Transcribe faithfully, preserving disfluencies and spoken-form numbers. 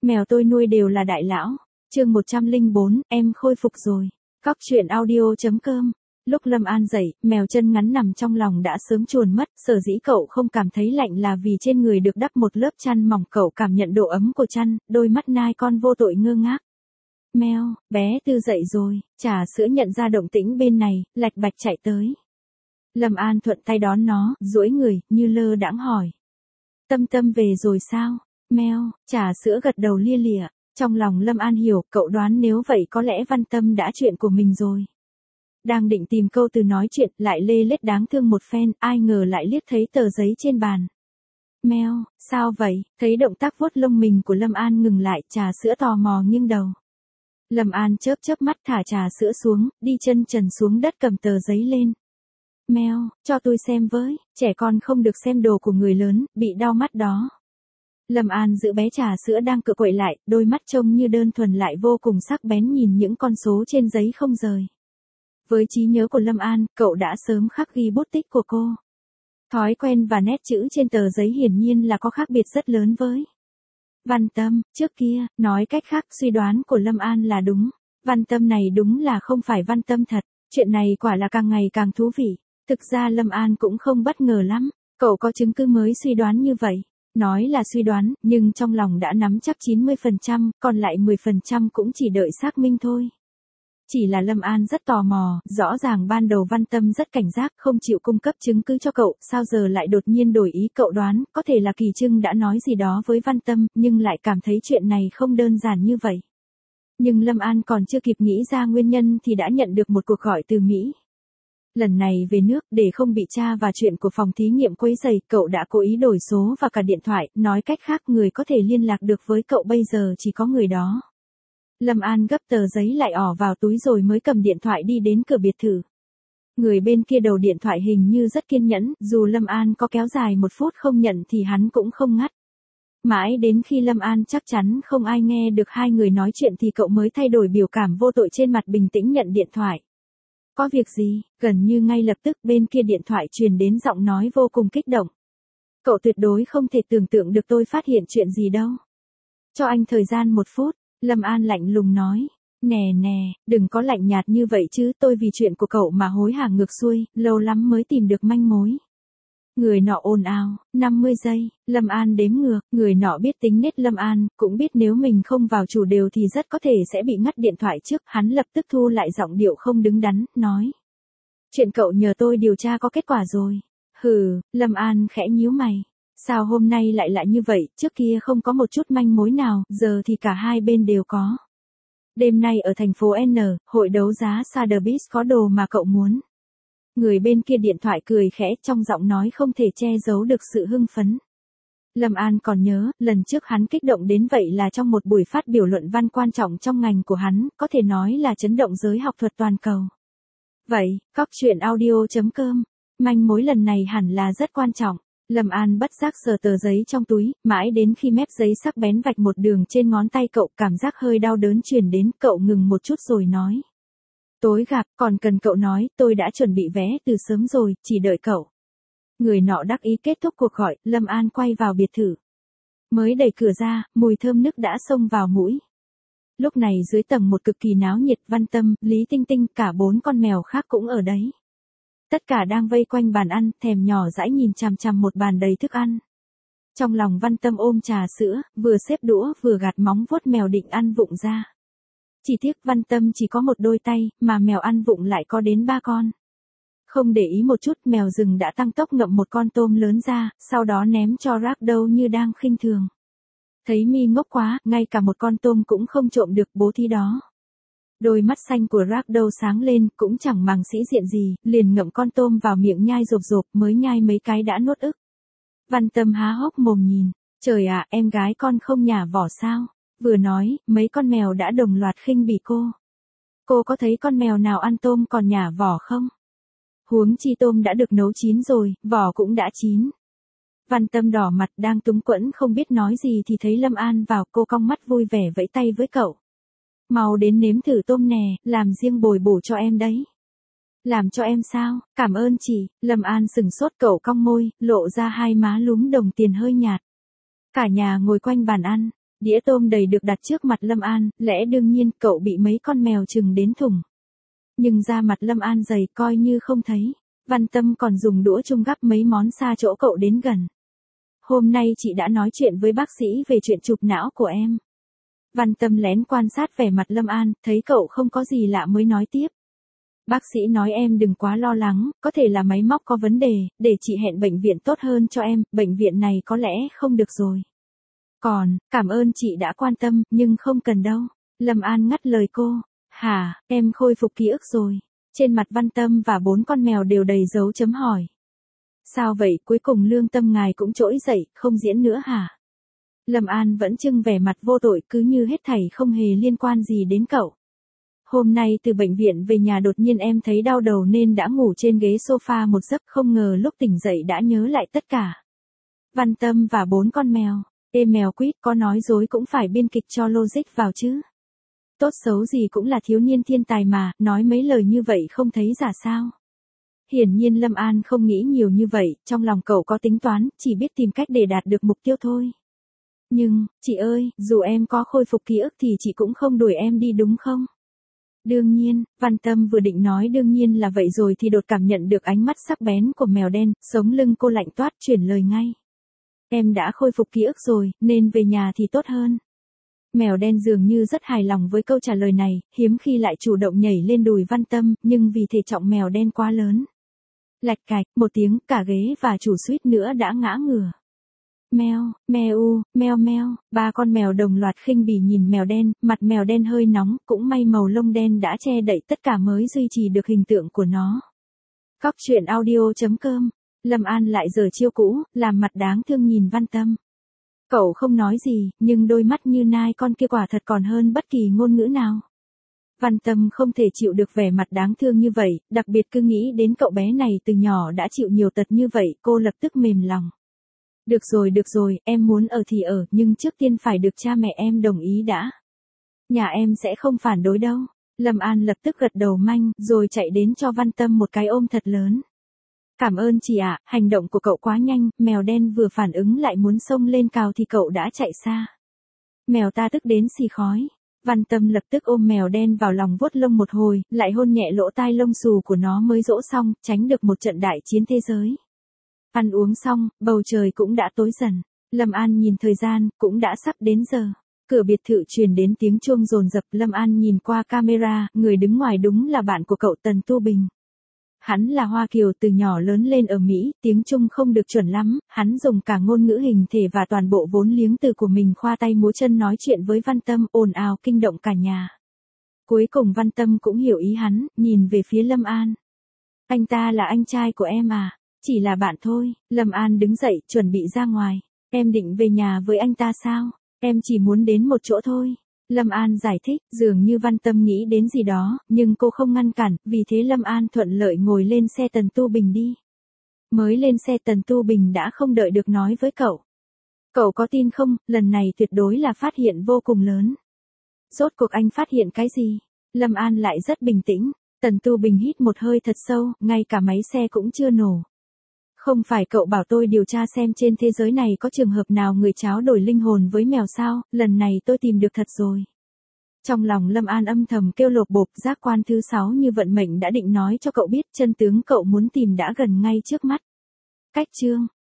Mèo tôi nuôi đều là đại lão. Chương một trăm lẻ bốn, em khôi phục rồi. Cóc truyện audio chấm com. Lúc Lâm An dậy, mèo chân ngắn nằm trong lòng đã sớm chuồn mất, sở dĩ cậu không cảm thấy lạnh là vì trên người được đắp một lớp chăn mỏng, cậu cảm nhận độ ấm của chăn, đôi mắt nai con vô tội ngơ ngác. Mèo, bé Tư dậy rồi, trà sữa nhận ra động tĩnh bên này, lạch bạch chạy tới. Lâm An thuận tay đón nó, duỗi người, như lơ đãng hỏi. Tâm Tâm về rồi sao? Mèo, trà sữa gật đầu lia lịa. Trong lòng Lâm An hiểu, cậu đoán nếu vậy có lẽ Văn Tâm đã chuyện của mình rồi. Đang định tìm câu từ nói chuyện, lại lê lết đáng thương một phen, ai ngờ lại liếc thấy tờ giấy trên bàn. Mèo, sao vậy? Thấy động tác vuốt lông mình của Lâm An ngừng lại, trà sữa tò mò nghiêng đầu. Lâm An chớp chớp mắt thả trà sữa xuống, đi chân trần xuống đất cầm tờ giấy lên. Mèo, cho tôi xem với, trẻ con không được xem đồ của người lớn, bị đau mắt đó. Lâm An giữ bé trà sữa đang cựa quậy lại, đôi mắt trông như đơn thuần lại vô cùng sắc bén nhìn những con số trên giấy không rời. Với trí nhớ của Lâm An, cậu đã sớm khắc ghi bút tích của cô. Thói quen và nét chữ trên tờ giấy hiển nhiên là có khác biệt rất lớn với Văn Tâm. Trước kia, nói cách khác, suy đoán của Lâm An là đúng. Văn Tâm này đúng là không phải Văn Tâm thật. Chuyện này quả là càng ngày càng thú vị. Thực ra Lâm An cũng không bất ngờ lắm. Cậu có chứng cứ mới suy đoán như vậy. Nói là suy đoán, nhưng trong lòng đã nắm chắc chín mươi phần trăm, còn lại mười phần trăm cũng chỉ đợi xác minh thôi. Chỉ là Lâm An rất tò mò, rõ ràng ban đầu Văn Tâm rất cảnh giác, không chịu cung cấp chứng cứ cho cậu, sao giờ lại đột nhiên đổi ý. Cậu đoán, có thể là Kỳ Trưng đã nói gì đó với Văn Tâm, nhưng lại cảm thấy chuyện này không đơn giản như vậy. Nhưng Lâm An còn chưa kịp nghĩ ra nguyên nhân thì đã nhận được một cuộc gọi từ Mỹ. Lần này về nước, để không bị tra và chuyện của phòng thí nghiệm quấy rầy, cậu đã cố ý đổi số và cả điện thoại, nói cách khác người có thể liên lạc được với cậu bây giờ chỉ có người đó. Lâm An gấp tờ giấy lại ỏ vào túi rồi mới cầm điện thoại đi đến cửa biệt thự. Người bên kia đầu điện thoại hình như rất kiên nhẫn, dù Lâm An có kéo dài một phút không nhận thì hắn cũng không ngắt. Mãi đến khi Lâm An chắc chắn không ai nghe được hai người nói chuyện thì cậu mới thay đổi biểu cảm vô tội trên mặt, bình tĩnh nhận điện thoại. Có việc gì? Gần như ngay lập tức bên kia điện thoại truyền đến giọng nói vô cùng kích động. Cậu tuyệt đối không thể tưởng tượng được tôi phát hiện chuyện gì đâu. Cho anh thời gian một phút, Lâm An lạnh lùng nói. Nè nè, đừng có lạnh nhạt như vậy chứ, tôi vì chuyện của cậu mà hối hả ngược xuôi, lâu lắm mới tìm được manh mối. Người nọ ồn ào, năm mươi giây, Lâm An đếm ngược, người nọ biết tính nết Lâm An, cũng biết nếu mình không vào chủ đều thì rất có thể sẽ bị ngắt điện thoại trước, hắn lập tức thu lại giọng điệu không đứng đắn, nói. Chuyện cậu nhờ tôi điều tra có kết quả rồi. Hừ, Lâm An khẽ nhíu mày. Sao hôm nay lại lại như vậy, trước kia không có một chút manh mối nào, giờ thì cả hai bên đều có. Đêm nay ở thành phố N, hội đấu giá Sotheby's có đồ mà cậu muốn. Người bên kia điện thoại cười khẽ, trong giọng nói không thể che giấu được sự hưng phấn. Lâm An còn nhớ, lần trước hắn kích động đến vậy là trong một buổi phát biểu luận văn quan trọng trong ngành của hắn, có thể nói là chấn động giới học thuật toàn cầu. Vậy, cóc truyện audio chấm com, manh mối lần này hẳn là rất quan trọng. Lâm An bất giác sờ tờ giấy trong túi, mãi đến khi mép giấy sắc bén vạch một đường trên ngón tay cậu, cảm giác hơi đau đớn truyền đến, cậu ngừng một chút rồi nói. Tối gặp, còn cần cậu nói, tôi đã chuẩn bị vé từ sớm rồi, chỉ đợi cậu. Người nọ đắc ý kết thúc cuộc gọi, Lâm An quay vào biệt thự. Mới đẩy cửa ra, mùi thơm nức đã xông vào mũi. Lúc này dưới tầng một cực kỳ náo nhiệt, Văn Tâm, Lý Tinh Tinh, cả bốn con mèo khác cũng ở đấy. Tất cả đang vây quanh bàn ăn, thèm nhỏ dãi nhìn chằm chằm một bàn đầy thức ăn. Trong lòng Văn Tâm ôm trà sữa, vừa xếp đũa vừa gạt móng vuốt mèo định ăn vụng ra. Chỉ tiếc Văn Tâm chỉ có một đôi tay, mà mèo ăn vụng lại có đến ba con. Không để ý một chút, mèo rừng đã tăng tốc ngậm một con tôm lớn ra, sau đó ném cho Ragdoll như đang khinh thường. Thấy mi ngốc quá, ngay cả một con tôm cũng không trộm được, bố thí đó. Đôi mắt xanh của Ragdoll sáng lên, cũng chẳng màng sĩ diện gì, liền ngậm con tôm vào miệng nhai rộp rộp, mới nhai mấy cái đã nuốt ức. Văn Tâm há hốc mồm nhìn, trời ạ, em gái con không nhả vỏ sao? Vừa nói, mấy con mèo đã đồng loạt khinh bỉ cô. Cô có thấy con mèo nào ăn tôm còn nhả vỏ không? Huống chi tôm đã được nấu chín rồi, vỏ cũng đã chín. Văn Tâm đỏ mặt đang túng quẫn không biết nói gì thì thấy Lâm An vào, cô cong mắt vui vẻ vẫy tay với cậu. Mau đến nếm thử tôm nè, làm riêng bồi bổ cho em đấy. Làm cho em sao? Cảm ơn chị. Lâm An sừng sốt, cậu cong môi, lộ ra hai má lúm đồng tiền hơi nhạt. Cả nhà ngồi quanh bàn ăn. Đĩa tôm đầy được đặt trước mặt Lâm An, lẽ đương nhiên cậu bị mấy con mèo chừng đến thủng. Nhưng da mặt Lâm An dày coi như không thấy. Văn Tâm còn dùng đũa chung gắp mấy món xa chỗ cậu đến gần. Hôm nay chị đã nói chuyện với bác sĩ về chuyện chụp não của em. Văn Tâm lén quan sát vẻ mặt Lâm An, thấy cậu không có gì lạ mới nói tiếp. Bác sĩ nói em đừng quá lo lắng, có thể là máy móc có vấn đề, để chị hẹn bệnh viện tốt hơn cho em, bệnh viện này có lẽ không được rồi. Còn, cảm ơn chị đã quan tâm, nhưng không cần đâu. Lâm An ngắt lời cô. Hả, em khôi phục ký ức rồi. Trên mặt Văn Tâm và bốn con mèo đều đầy dấu chấm hỏi. Sao vậy, cuối cùng lương tâm ngài cũng trỗi dậy, không diễn nữa hả? Lâm An vẫn trưng vẻ mặt vô tội, cứ như hết thảy không hề liên quan gì đến cậu. Hôm nay từ bệnh viện về nhà đột nhiên em thấy đau đầu nên đã ngủ trên ghế sofa một giấc, không ngờ lúc tỉnh dậy đã nhớ lại tất cả. Văn Tâm và bốn con mèo. Ê mèo quýt, có nói dối cũng phải biên kịch cho logic vào chứ. Tốt xấu gì cũng là thiếu niên thiên tài mà, nói mấy lời như vậy không thấy giả sao. Hiển nhiên Lâm An không nghĩ nhiều như vậy, trong lòng cậu có tính toán, chỉ biết tìm cách để đạt được mục tiêu thôi. Nhưng, chị ơi, dù em có khôi phục ký ức thì chị cũng không đuổi em đi đúng không? Đương nhiên, Văn Tâm vừa định nói đương nhiên là vậy rồi thì đột cảm nhận được ánh mắt sắc bén của mèo đen, sống lưng cô lạnh toát chuyển lời ngay. Em đã khôi phục ký ức rồi, nên về nhà thì tốt hơn. Mèo đen dường như rất hài lòng với câu trả lời này, hiếm khi lại chủ động nhảy lên đùi Văn Tâm, nhưng vì thể trọng mèo đen quá lớn. Lạch cạch, một tiếng, cả ghế và chủ suýt nữa đã ngã ngửa. Meo, meo, meo meo, ba con mèo đồng loạt khinh bỉ nhìn mèo đen, mặt mèo đen hơi nóng, cũng may màu lông đen đã che đậy tất cả mới duy trì được hình tượng của nó. Cóc truyện audio chấm com, Lâm An lại giở chiêu cũ, làm mặt đáng thương nhìn Văn Tâm. Cậu không nói gì, nhưng đôi mắt như nai con kia quả thật còn hơn bất kỳ ngôn ngữ nào. Văn Tâm không thể chịu được vẻ mặt đáng thương như vậy, đặc biệt cứ nghĩ đến cậu bé này từ nhỏ đã chịu nhiều tật như vậy, cô lập tức mềm lòng. Được rồi được rồi, em muốn ở thì ở, nhưng trước tiên phải được cha mẹ em đồng ý đã. Nhà em sẽ không phản đối đâu. Lâm An lập tức gật đầu manh, rồi chạy đến cho Văn Tâm một cái ôm thật lớn. Cảm ơn chị ạ, hành động của cậu quá nhanh, mèo đen vừa phản ứng lại muốn xông lên cào thì cậu đã chạy xa. Mèo ta tức đến xì khói. Văn Tâm lập tức ôm mèo đen vào lòng vuốt lông một hồi, lại hôn nhẹ lỗ tai lông xù của nó mới dỗ xong, tránh được một trận đại chiến thế giới. Ăn uống xong, bầu trời cũng đã tối dần. Lâm An nhìn thời gian, cũng đã sắp đến giờ. Cửa biệt thự truyền đến tiếng chuông rồn rập, Lâm An nhìn qua camera, người đứng ngoài đúng là bạn của cậu Tần Tu Bình. Hắn là Hoa Kiều từ nhỏ lớn lên ở Mỹ, tiếng Trung không được chuẩn lắm, hắn dùng cả ngôn ngữ hình thể và toàn bộ vốn liếng từ của mình khoa tay múa chân nói chuyện với Văn Tâm, ồn ào kinh động cả nhà. Cuối cùng Văn Tâm cũng hiểu ý hắn, nhìn về phía Lâm An. Anh ta là anh trai của em à? Chỉ là bạn thôi. Lâm An đứng dậy, chuẩn bị ra ngoài. Em định về nhà với anh ta sao? Em chỉ muốn đến một chỗ thôi. Lâm An giải thích, dường như Văn Tâm nghĩ đến gì đó, nhưng cô không ngăn cản, vì thế Lâm An thuận lợi ngồi lên xe Tần Tu Bình đi. Mới lên xe Tần Tu Bình đã không đợi được nói với cậu. Cậu có tin không, lần này tuyệt đối là phát hiện vô cùng lớn. Rốt cuộc anh phát hiện cái gì? Lâm An lại rất bình tĩnh. Tần Tu Bình hít một hơi thật sâu, ngay cả máy xe cũng chưa nổ. Không phải cậu bảo tôi điều tra xem trên thế giới này có trường hợp nào người cháo đổi linh hồn với mèo sao, lần này tôi tìm được thật rồi. Trong lòng Lâm An âm thầm kêu lộp bộp, giác quan thứ sáu như vận mệnh đã định nói cho cậu biết chân tướng cậu muốn tìm đã gần ngay trước mắt. Cách chương